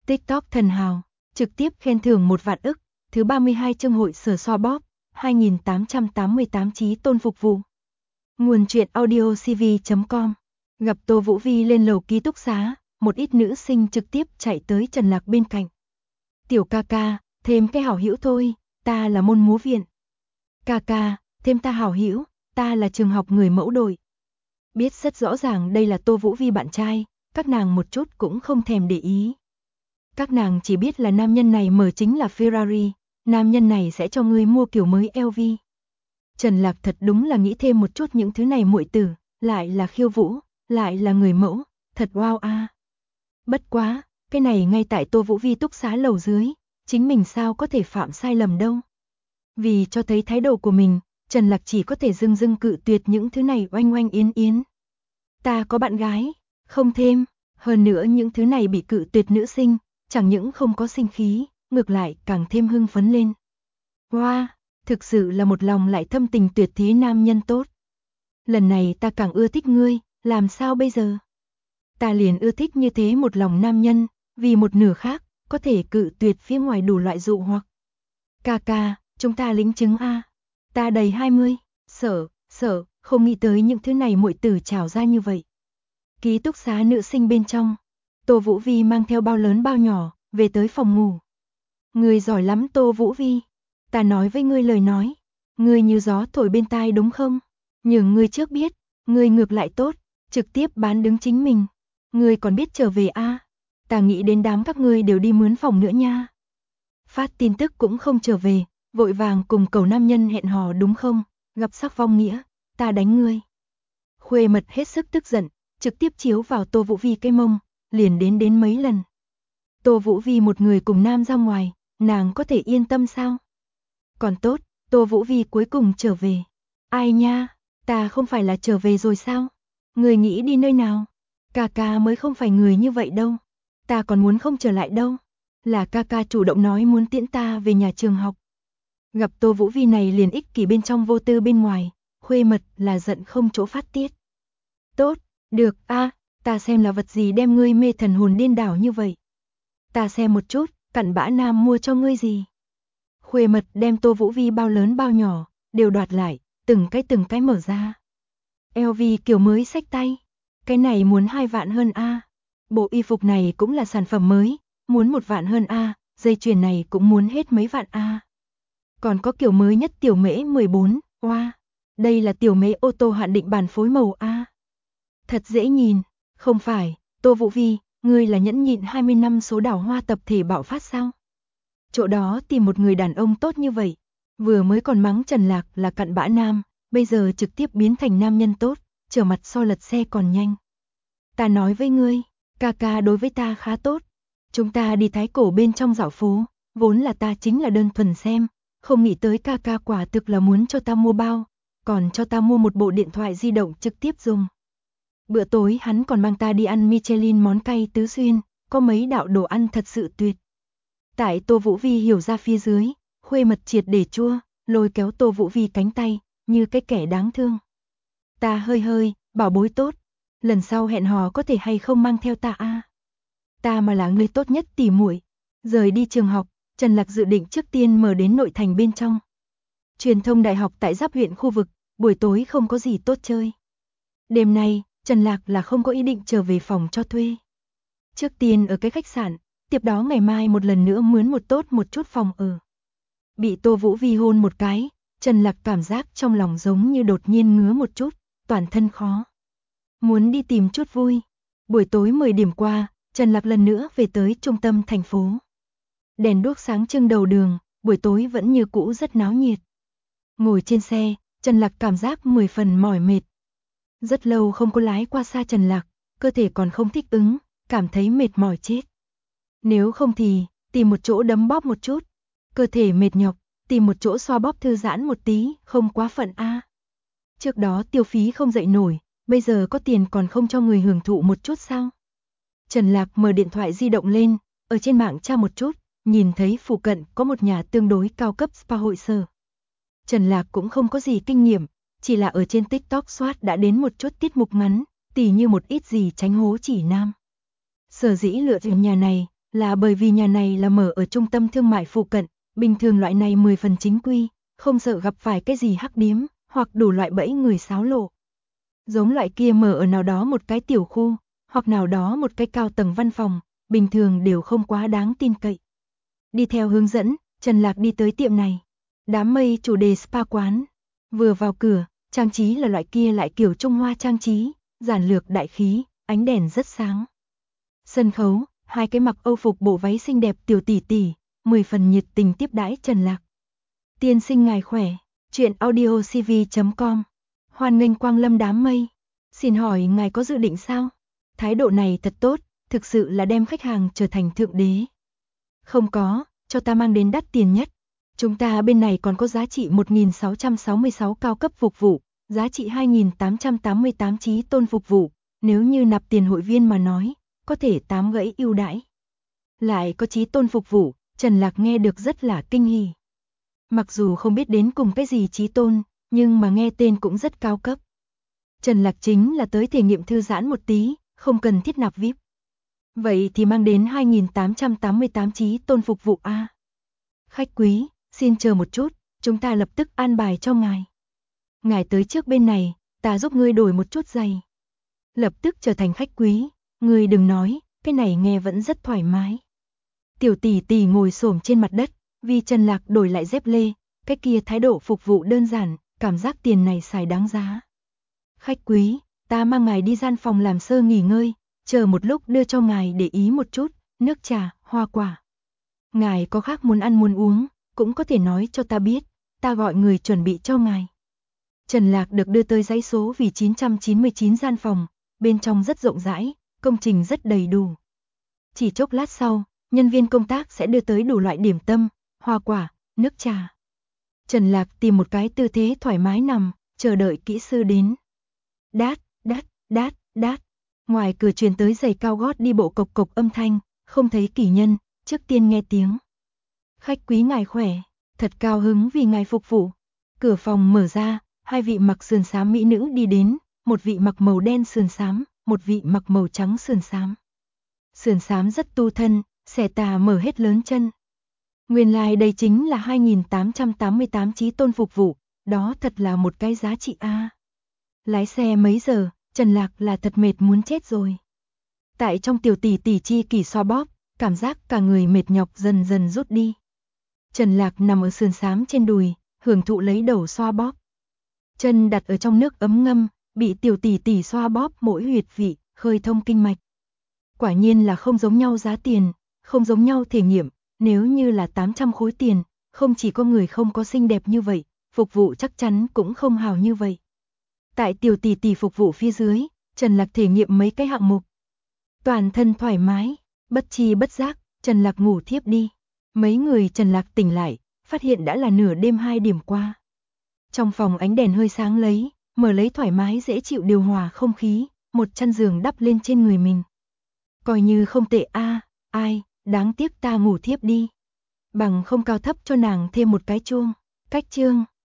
TikTok thần hào, trực tiếp khen thưởng 1 vạn ức, thứ 32 chương hội sở xoa bóp, 2888 chí tôn phục vụ. Nguồn truyện audio cv.com. Gặp Tô Vũ Vi lên lầu ký túc xá, một ít nữ sinh trực tiếp chạy tới Trần Lạc bên cạnh. Tiểu ca ca, thêm cái hảo hữu thôi, ta là môn múa viện. Ca ca, thêm ta hảo hữu, ta là trường học người mẫu đội. Biết rất rõ ràng đây là Tô Vũ Vi bạn trai, các nàng một chút cũng không thèm để ý. Các nàng chỉ biết là nam nhân này mở chính là Ferrari, nam nhân này sẽ cho ngươi mua kiểu mới LV. Trần Lạc thật đúng là nghĩ thêm một chút những thứ này muội tử, lại là khiêu vũ, lại là người mẫu, thật wow a. Bất quá, cái này ngay tại Tô Vũ Vi túc xá lầu dưới, chính mình sao có thể phạm sai lầm đâu. Vì cho thấy thái độ của mình, Trần Lạc chỉ có thể dưng dưng cự tuyệt những thứ này oanh oanh yến yến. Ta có bạn gái, không thêm, hơn nữa những thứ này bị cự tuyệt nữ sinh, chẳng những không có sinh khí, ngược lại càng thêm hưng phấn lên. Wow, thực sự là một lòng lại thâm tình tuyệt thí nam nhân tốt. Lần này ta càng ưa thích ngươi, làm sao bây giờ? Ta liền ưa thích như thế một lòng nam nhân, vì một nửa khác, có thể cự tuyệt phía ngoài đủ loại dụ hoặc. Ca ca, chúng ta lính chứng a. Ta đầy 20, sợ, không nghĩ tới những thứ này muội tử trào ra như vậy. Ký túc xá nữ sinh bên trong, Tô Vũ Vi mang theo bao lớn bao nhỏ, về tới phòng ngủ. Ngươi giỏi lắm Tô Vũ Vi, ta nói với ngươi lời nói, ngươi như gió thổi bên tai đúng không? Nhưng ngươi trước biết, ngươi ngược lại tốt, trực tiếp bán đứng chính mình. Ngươi còn biết trở về a? Ta nghĩ đến đám các ngươi đều đi mướn phòng nữa nha. Phát tin tức cũng không trở về, vội vàng cùng cầu nam nhân hẹn hò đúng không? Gặp sắc vong nghĩa, ta đánh ngươi. Khuê mật hết sức tức giận, trực tiếp chiếu vào Tô Vũ Vi cái mông, liền đến mấy lần. Tô Vũ Vi một người cùng nam ra ngoài, nàng có thể yên tâm sao? Còn tốt, Tô Vũ Vi cuối cùng trở về. Ai nha, ta không phải là trở về rồi sao? Người nghĩ đi nơi nào? Ca ca mới không phải người như vậy đâu. Ta còn muốn không trở lại đâu. Là ca ca chủ động nói muốn tiễn ta về nhà trường học. Gặp Tô Vũ Vi này liền ích kỷ bên trong vô tư bên ngoài, khuê mật là giận không chỗ phát tiết. Tốt, được a, ta xem là vật gì đem ngươi mê thần hồn điên đảo như vậy. Ta xem một chút, cặn bã nam mua cho ngươi gì. Khuê mật đem Tô Vũ Vi bao lớn bao nhỏ, đều đoạt lại, từng cái mở ra. LV kiểu mới xách tay, cái này muốn 2 vạn hơn a. Bộ y phục này cũng là sản phẩm mới, muốn 1 vạn hơn a, dây chuyền này cũng muốn hết mấy vạn a. Còn có kiểu mới nhất tiểu mễ 14, wow, đây là tiểu mễ ô tô hạn định bản phối màu a. Thật dễ nhìn, không phải, Tô Vũ Vi, ngươi là nhẫn nhịn 20 năm số đảo hoa tập thể bạo phát sao? Chỗ đó tìm một người đàn ông tốt như vậy, vừa mới còn mắng Trần Lạc là cặn bã nam, bây giờ trực tiếp biến thành nam nhân tốt, trở mặt so lật xe còn nhanh. Ta nói với ngươi, ca ca đối với ta khá tốt. Chúng ta đi Thái Cổ bên trong dạo phố, vốn là ta chính là đơn thuần xem, không nghĩ tới ca ca quả thực là muốn cho ta mua bao, còn cho ta mua một bộ điện thoại di động trực tiếp dùng. Bữa tối hắn còn mang ta đi ăn Michelin món cay Tứ Xuyên, có mấy đạo đồ ăn thật sự tuyệt. Tại Tô Vũ Vi hiểu ra phía dưới, khuê mật triệt để chua, lôi kéo Tô Vũ Vi cánh tay, như cái kẻ đáng thương. Ta hơi, bảo bối tốt, lần sau hẹn hò có thể hay không mang theo ta a? Ta mà là người tốt nhất tỉ muội. Rời đi trường học, Trần Lạc dự định trước tiên mở đến nội thành bên trong. Truyền thông đại học tại Giáp huyện khu vực, buổi tối không có gì tốt chơi. Đêm nay, Trần Lạc là không có ý định trở về phòng cho thuê. Trước tiên ở cái khách sạn, tiếp đó ngày mai một lần nữa mướn một chút phòng ở. Bị Tô Vũ Vi hôn một cái, Trần Lạc cảm giác trong lòng giống như đột nhiên ngứa một chút, toàn thân khó. Muốn đi tìm chút vui. Buổi tối 10 điểm qua, Trần Lạc lần nữa về tới trung tâm thành phố. Đèn đuốc sáng trưng đầu đường, buổi tối vẫn như cũ rất náo nhiệt. Ngồi trên xe, Trần Lạc cảm giác 10 phần mỏi mệt. Rất lâu không có lái qua xa Trần Lạc, cơ thể còn không thích ứng, cảm thấy mệt mỏi chết. Nếu không thì, tìm một chỗ đấm bóp một chút. Cơ thể mệt nhọc, tìm một chỗ xoa bóp thư giãn một tí, không quá phận a. Trước đó tiêu phí không dậy nổi, bây giờ có tiền còn không cho người hưởng thụ một chút sao? Trần Lạc mở điện thoại di động lên, ở trên mạng tra một chút, nhìn thấy phụ cận có một nhà tương đối cao cấp spa hội sở. Trần Lạc cũng không có gì kinh nghiệm, chỉ là ở trên TikTok soát đã đến một chút tiết mục ngắn, tỉ như một ít gì tránh hố chỉ nam. Sở dĩ lựa chọn nhà này, Là bởi vì nhà này là mở ở trung tâm thương mại phụ cận, bình thường loại này 10 phần chính quy, không sợ gặp phải cái gì hắc điếm, hoặc đủ loại bẫy người xáo lộ. Giống loại kia mở ở nào đó một cái tiểu khu, hoặc nào đó một cái cao tầng văn phòng, bình thường đều không quá đáng tin cậy. Đi theo hướng dẫn, Trần Lạc đi tới tiệm này. Đám mây chủ đề spa quán. Vừa vào cửa, trang trí là loại kia lại kiểu Trung Hoa trang trí, giản lược đại khí, ánh đèn rất sáng. Sân khấu, hai cái mặc Âu phục bộ váy xinh đẹp tiểu tỷ tỷ, 10 phần nhiệt tình tiếp đãi Trần Lạc. Tiên sinh ngài khỏe, chuyện audiocv.com. Hoan nghênh quang lâm đám mây. Xin hỏi ngài có dự định sao? Thái độ này thật tốt, thực sự là đem khách hàng trở thành thượng đế. Không có, cho ta mang đến đắt tiền nhất. Chúng ta bên này còn có giá trị 1.666 cao cấp phục vụ, giá trị 2.888 chí tôn phục vụ, nếu như nạp tiền hội viên mà nói, có thể 8 gãy ưu đãi. Lại có chí tôn phục vụ, Trần Lạc nghe được rất là kinh hỉ. Mặc dù không biết đến cùng cái gì chí tôn, nhưng mà nghe tên cũng rất cao cấp. Trần Lạc chính là tới thể nghiệm thư giãn một tí, không cần thiết nạp VIP. Vậy thì mang đến 2.888 chí tôn phục vụ A. Khách quý, xin chờ một chút, chúng ta lập tức an bài cho ngài. Ngài tới trước bên này, ta giúp ngươi đổi một chút giày. Lập tức trở thành khách quý, ngươi đừng nói, cái này nghe vẫn rất thoải mái. Tiểu tỷ tỷ ngồi xổm trên mặt đất, vì Trần Lạc đổi lại dép lê, cái kia thái độ phục vụ đơn giản, cảm giác tiền này xài đáng giá. Khách quý, ta mang ngài đi gian phòng làm sơ nghỉ ngơi, chờ một lúc đưa cho ngài để ý một chút, nước trà, hoa quả. Ngài có khác muốn ăn muốn uống, cũng có thể nói cho ta biết, ta gọi người chuẩn bị cho ngài. Trần Lạc được đưa tới dãy số vì 999 gian phòng, bên trong rất rộng rãi, công trình rất đầy đủ. Chỉ chốc lát sau, nhân viên công tác sẽ đưa tới đủ loại điểm tâm, hoa quả, nước trà. Trần Lạc tìm một cái tư thế thoải mái nằm, chờ đợi kỹ sư đến. Đát, đát, đát, đát. Ngoài cửa truyền tới giày cao gót đi bộ cộc cộc âm thanh, không thấy kỷ nhân, trước tiên nghe tiếng. Khách quý ngài khỏe, thật cao hứng vì ngài phục vụ. Cửa phòng mở ra, hai vị mặc sườn xám mỹ nữ đi đến, một vị mặc màu đen sườn xám, một vị mặc màu trắng sườn xám. Sườn xám rất tu thân, xẻ tà mở hết lớn chân. Nguyên lai đây chính là 2.888 chí tôn phục vụ, đó thật là một cái giá trị A. Lái xe mấy giờ, Trần Lạc là thật mệt muốn chết rồi. Tại trong tiểu tỷ tỷ chi kỷ xoa bóp, cảm giác cả người mệt nhọc dần dần rút đi. Trần Lạc nằm ở sườn xám trên đùi, hưởng thụ lấy đầu xoa bóp. Chân đặt ở trong nước ấm ngâm, bị tiểu tỷ tỷ xoa bóp mỗi huyệt vị, khơi thông kinh mạch. Quả nhiên là không giống nhau giá tiền, không giống nhau thể nghiệm, nếu như là 800 khối tiền, không chỉ có người không có xinh đẹp như vậy, phục vụ chắc chắn cũng không hào như vậy. Tại tiểu tỷ tỷ phục vụ phía dưới, Trần Lạc thể nghiệm mấy cái hạng mục. Toàn thân thoải mái, bất chi bất giác, Trần Lạc ngủ thiếp đi. Mấy người Trần Lạc tỉnh lại, phát hiện đã là nửa đêm 2 điểm qua. Trong phòng ánh đèn hơi sáng lấy, mở lấy thoải mái dễ chịu điều hòa không khí, một chăn giường đắp lên trên người mình. Coi như không tệ a, ai, đáng tiếc ta ngủ thiếp đi. Bằng không cao thấp cho nàng thêm một cái chuông. Cách chương